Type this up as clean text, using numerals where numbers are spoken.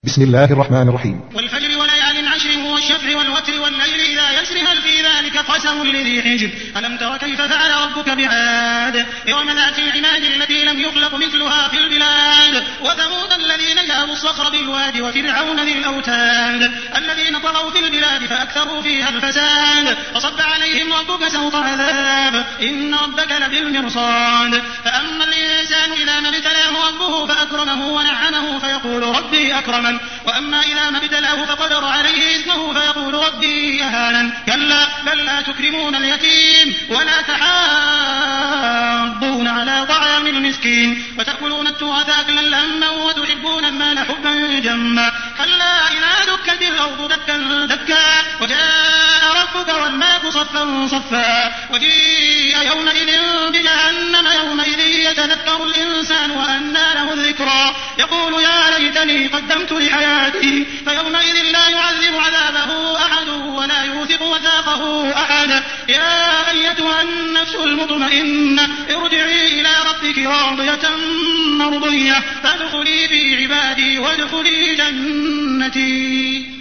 بسم الله الرحمن الرحيم. والفجر وليال عشر والشفع والوتر والليل إذا يسر هل في ذلك قسم لذي حجر ألم تر كيف فعل ربك بعاد يوم ذات العماد التي لم يخلق مثلها في البلاد وثمود الذين جابوا الصخر بالواد وفرعون ذي الأوتاد الذين طغوا في البلاد فأكثروا فيها الفساد فصب عليهم ربك سوط عذاب إن ربك لبالمرصاد فأما الإنسان إذا ما ابتلاه ربه فأكرمه ونعمه فيقول ربي أكرمن وأما إذا ما ابتلاه فقدر عليه رزقه فيقول ربي أهانن كلا بل لا تكرمون اليتيم ولا تحاضون على طعام المسكين وتأكلون التراث أكلا لما وتحبون المال حبا جما كلا إذا دكت الأرض دكا دكا وجاء ربك والملك صفا صفا وجيء يومئذ بجهنم يومئذ يتذكر الإنسان وأنى له الذكرى يقول يا ليتني قدمت لحياتي فيومئذ لا يعذب عذابه أحد ولا يوثق وثاقه أحد يا أيتها النفس المطمئنة ارجعي إلى ربك راضية مرضية فادخلي في عبادي وادخلي جنتي.